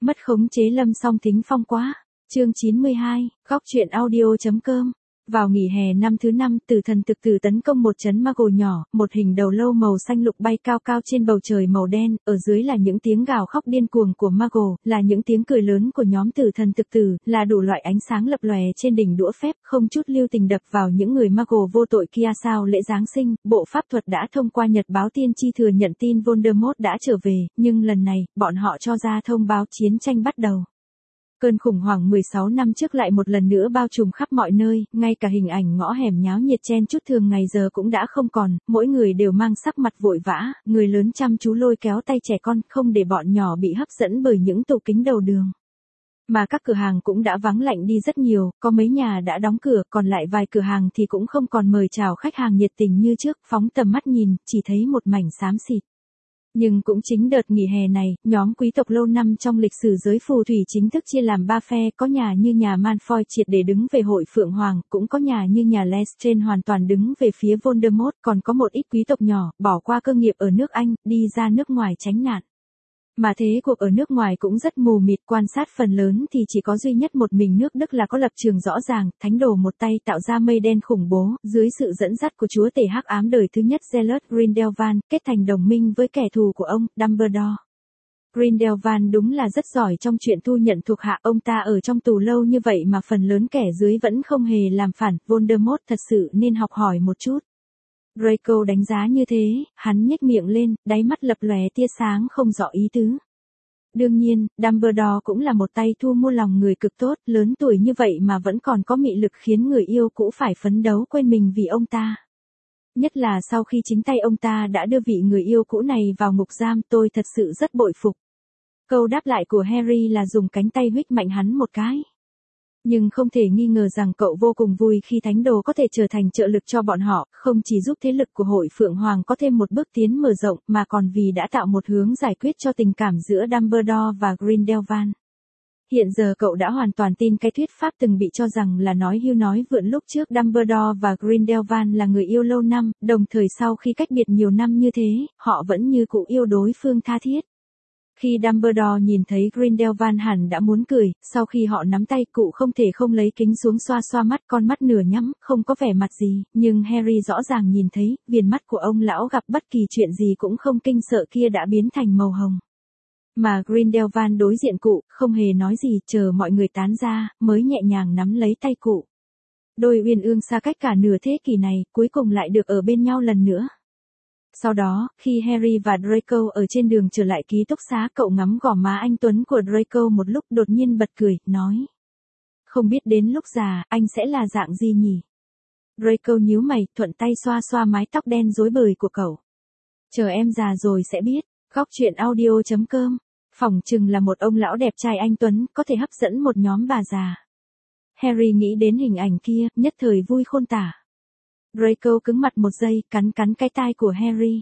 Mất khống chế Lâm Song Thính Phong quá. Chương 92, góc truyện audio.com. Vào nghỉ hè năm thứ 5, Tử Thần thực tử tấn công một trấn Mago nhỏ, một hình đầu lâu màu xanh lục bay cao cao trên bầu trời màu đen, ở dưới là những tiếng gào khóc điên cuồng của Mago, là những tiếng cười lớn của nhóm Tử Thần thực tử, là đủ loại ánh sáng lập lòe trên đỉnh đũa phép, không chút lưu tình đập vào những người Mago vô tội kia. Sau lễ Giáng sinh, bộ pháp thuật đã thông qua nhật báo tiên tri thừa nhận tin Voldemort đã trở về, nhưng lần này, bọn họ cho ra thông báo chiến tranh bắt đầu. Cơn khủng hoảng 16 năm trước lại một lần nữa bao trùm khắp mọi nơi, ngay cả hình ảnh ngõ hẻm nháo nhiệt chen chúc thường ngày giờ cũng đã không còn, mỗi người đều mang sắc mặt vội vã, người lớn chăm chú lôi kéo tay trẻ con, không để bọn nhỏ bị hấp dẫn bởi những tủ kính đầu đường. Mà các cửa hàng cũng đã vắng lạnh đi rất nhiều, có mấy nhà đã đóng cửa, còn lại vài cửa hàng thì cũng không còn mời chào khách hàng nhiệt tình như trước, phóng tầm mắt nhìn, chỉ thấy một mảnh xám xịt. Nhưng cũng chính đợt nghỉ hè này, nhóm quý tộc lâu năm trong lịch sử giới phù thủy chính thức chia làm 3 phe, có nhà như nhà Malfoy triệt để đứng về hội Phượng Hoàng, cũng có nhà như nhà Lestrange hoàn toàn đứng về phía Voldemort, còn có một ít quý tộc nhỏ, bỏ qua cơ nghiệp ở nước Anh, đi ra nước ngoài tránh nạn. Mà thế cuộc ở nước ngoài cũng rất mù mịt, quan sát phần lớn thì chỉ có duy nhất một mình nước Đức là có lập trường rõ ràng, thánh đồ một tay tạo ra mây đen khủng bố, dưới sự dẫn dắt của chúa tể hắc ám đời thứ nhất Gellert Grindelwald, kết thành đồng minh với kẻ thù của ông, Dumbledore. Grindelwald đúng là rất giỏi trong chuyện thu nhận thuộc hạ, ông ta ở trong tù lâu như vậy mà phần lớn kẻ dưới vẫn không hề làm phản, Voldemort thật sự nên học hỏi một chút. Draco đánh giá như thế, hắn nhếch miệng lên, đáy mắt lập lòe tia sáng không rõ ý tứ. Đương nhiên, Dumbledore cũng là một tay thu mua lòng người cực tốt, lớn tuổi như vậy mà vẫn còn có mị lực khiến người yêu cũ phải phấn đấu quên mình vì ông ta. Nhất là sau khi chính tay ông ta đã đưa vị người yêu cũ này vào ngục giam, tôi thật sự rất bội phục. Câu đáp lại của Harry là dùng cánh tay huých mạnh hắn một cái. Nhưng không thể nghi ngờ rằng cậu vô cùng vui khi thánh đồ có thể trở thành trợ lực cho bọn họ, không chỉ giúp thế lực của hội Phượng Hoàng có thêm một bước tiến mở rộng, mà còn vì đã tạo một hướng giải quyết cho tình cảm giữa Dumbledore và Grindelwald. Hiện giờ cậu đã hoàn toàn tin cái thuyết pháp từng bị cho rằng là nói hưu nói vượn lúc trước Dumbledore và Grindelwald là người yêu lâu năm, đồng thời sau khi cách biệt nhiều năm như thế, họ vẫn như cũ yêu đối phương tha thiết. Khi Dumbledore nhìn thấy Grindelwald hẳn đã muốn cười, sau khi họ nắm tay cụ không thể không lấy kính xuống xoa xoa mắt, con mắt nửa nhắm, không có vẻ mặt gì, nhưng Harry rõ ràng nhìn thấy, viền mắt của ông lão gặp bất kỳ chuyện gì cũng không kinh sợ kia đã biến thành màu hồng. Mà Grindelwald đối diện cụ, không hề nói gì, chờ mọi người tán ra, mới nhẹ nhàng nắm lấy tay cụ. Đôi uyên ương xa cách cả nửa thế kỷ này, cuối cùng lại được ở bên nhau lần nữa. Sau đó, khi Harry và Draco ở trên đường trở lại ký túc xá, cậu ngắm gò má anh tuấn của Draco một lúc đột nhiên bật cười, nói. Không biết đến lúc già, anh sẽ là dạng gì nhỉ? Draco nhíu mày, thuận tay xoa xoa mái tóc đen rối bời của cậu. Chờ em già rồi sẽ biết. Góc truyện audio.com. Phỏng chừng là một ông lão đẹp trai anh tuấn, có thể hấp dẫn một nhóm bà già. Harry nghĩ đến hình ảnh kia, nhất thời vui khôn tả. Draco cứng mặt một giây, cắn cái tai của Harry.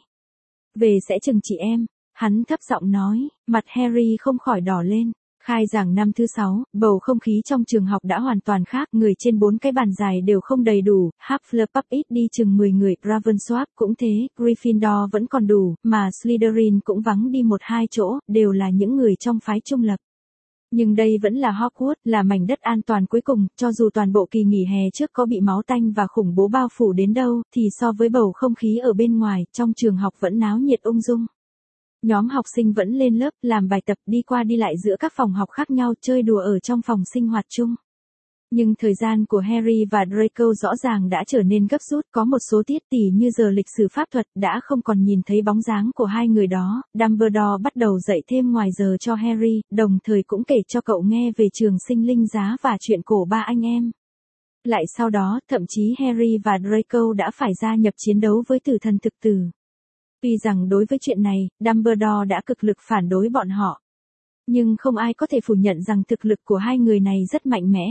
Về sẽ chừng chị em, hắn thấp giọng nói, mặt Harry không khỏi đỏ lên. Khai giảng năm thứ 6, bầu không khí trong trường học đã hoàn toàn khác, người trên 4 cái bàn dài đều không đầy đủ, Hufflepuff ít đi chừng 10 người, Ravenclaw cũng thế, Gryffindor vẫn còn đủ, mà Slytherin cũng vắng đi 1-2 chỗ, đều là những người trong phái trung lập. Nhưng đây vẫn là Hogwarts, là mảnh đất an toàn cuối cùng, cho dù toàn bộ kỳ nghỉ hè trước có bị máu tanh và khủng bố bao phủ đến đâu, thì so với bầu không khí ở bên ngoài, trong trường học vẫn náo nhiệt ung dung. Nhóm học sinh vẫn lên lớp, làm bài tập, đi qua đi lại giữa các phòng học khác nhau, chơi đùa ở trong phòng sinh hoạt chung. Nhưng thời gian của Harry và Draco rõ ràng đã trở nên gấp rút, có một số tiết tỉ như giờ lịch sử pháp thuật đã không còn nhìn thấy bóng dáng của hai người đó. Dumbledore bắt đầu dạy thêm ngoài giờ cho Harry, đồng thời cũng kể cho cậu nghe về trường sinh linh giá và chuyện cổ ba anh em. Lại sau đó, thậm chí Harry và Draco đã phải gia nhập chiến đấu với tử thần thực tử. Tuy rằng đối với chuyện này, Dumbledore đã cực lực phản đối bọn họ. Nhưng không ai có thể phủ nhận rằng thực lực của hai người này rất mạnh mẽ.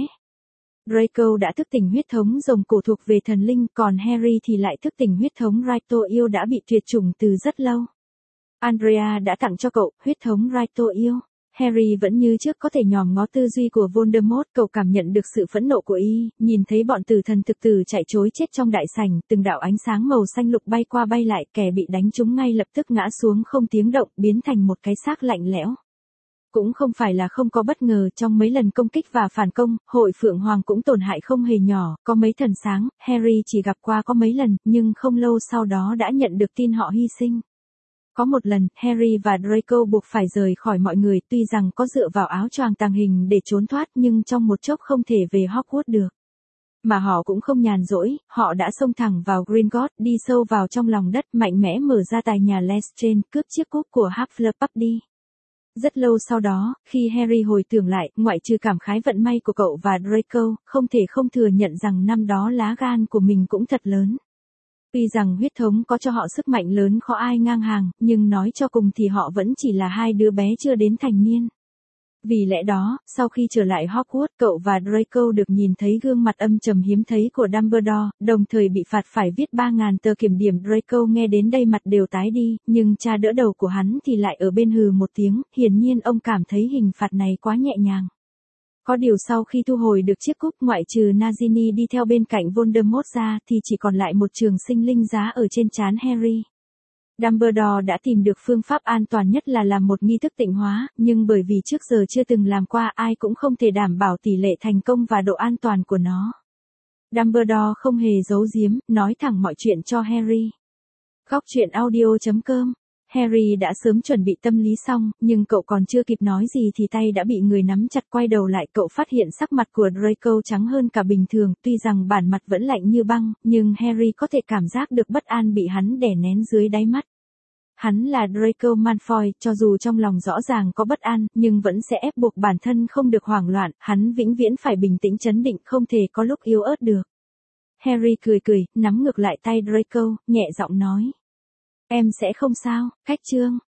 Draco đã thức tỉnh huyết thống rồng cổ thuộc về thần linh, còn Harry thì lại thức tỉnh huyết thống Raito yêu đã bị tuyệt chủng từ rất lâu. Andrea đã tặng cho cậu huyết thống Raito yêu. Harry vẫn như trước có thể nhòm ngó tư duy của Voldemort, cậu cảm nhận được sự phẫn nộ của y, nhìn thấy bọn tử thần thực tử chạy trối chết trong đại sảnh, từng đạo ánh sáng màu xanh lục bay qua bay lại, kẻ bị đánh trúng ngay lập tức ngã xuống không tiếng động, biến thành một cái xác lạnh lẽo. Cũng không phải là không có bất ngờ, trong mấy lần công kích và phản công, hội Phượng Hoàng cũng tổn hại không hề nhỏ, có mấy thần sáng, Harry chỉ gặp qua có mấy lần, nhưng không lâu sau đó đã nhận được tin họ hy sinh. Có một lần, Harry và Draco buộc phải rời khỏi mọi người, tuy rằng có dựa vào áo choàng tàng hình để trốn thoát nhưng trong một chốc không thể về Hogwarts được. Mà họ cũng không nhàn rỗi, họ đã xông thẳng vào Gringotts, đi sâu vào trong lòng đất, mạnh mẽ mở ra tài nhà Lestrange, cướp chiếc cúp của Hufflepuff đi. Rất lâu sau đó, khi Harry hồi tưởng lại, ngoại trừ cảm khái vận may của cậu và Draco, không thể không thừa nhận rằng năm đó lá gan của mình cũng thật lớn. Tuy rằng huyết thống có cho họ sức mạnh lớn khó ai ngang hàng, nhưng nói cho cùng thì họ vẫn chỉ là hai đứa bé chưa đến thành niên. Vì lẽ đó, sau khi trở lại Hogwarts, cậu và Draco được nhìn thấy gương mặt âm trầm hiếm thấy của Dumbledore, đồng thời bị phạt phải viết 3.000 tờ kiểm điểm. Draco nghe đến đây mặt đều tái đi, nhưng cha đỡ đầu của hắn thì lại ở bên hừ một tiếng, hiển nhiên ông cảm thấy hình phạt này quá nhẹ nhàng. Có điều sau khi thu hồi được chiếc cúp, ngoại trừ Nagini đi theo bên cạnh Voldemort ra thì chỉ còn lại một trường sinh linh giá ở trên trán Harry. Dumbledore đã tìm được phương pháp an toàn nhất là làm một nghi thức tịnh hóa, nhưng bởi vì trước giờ chưa từng làm qua, ai cũng không thể đảm bảo tỷ lệ thành công và độ an toàn của nó. Dumbledore không hề giấu giếm, nói thẳng mọi chuyện cho Harry. Góc truyện audio.com. Harry đã sớm chuẩn bị tâm lý xong, nhưng cậu còn chưa kịp nói gì thì tay đã bị người nắm chặt. Quay đầu lại, cậu phát hiện sắc mặt của Draco trắng hơn cả bình thường, tuy rằng bản mặt vẫn lạnh như băng, nhưng Harry có thể cảm giác được bất an bị hắn đè nén dưới đáy mắt. Hắn là Draco Malfoy, cho dù trong lòng rõ ràng có bất an, nhưng vẫn sẽ ép buộc bản thân không được hoảng loạn, hắn vĩnh viễn phải bình tĩnh trấn định, không thể có lúc yếu ớt được. Harry cười, nắm ngược lại tay Draco, nhẹ giọng nói. Em sẽ không sao, Cách Trương.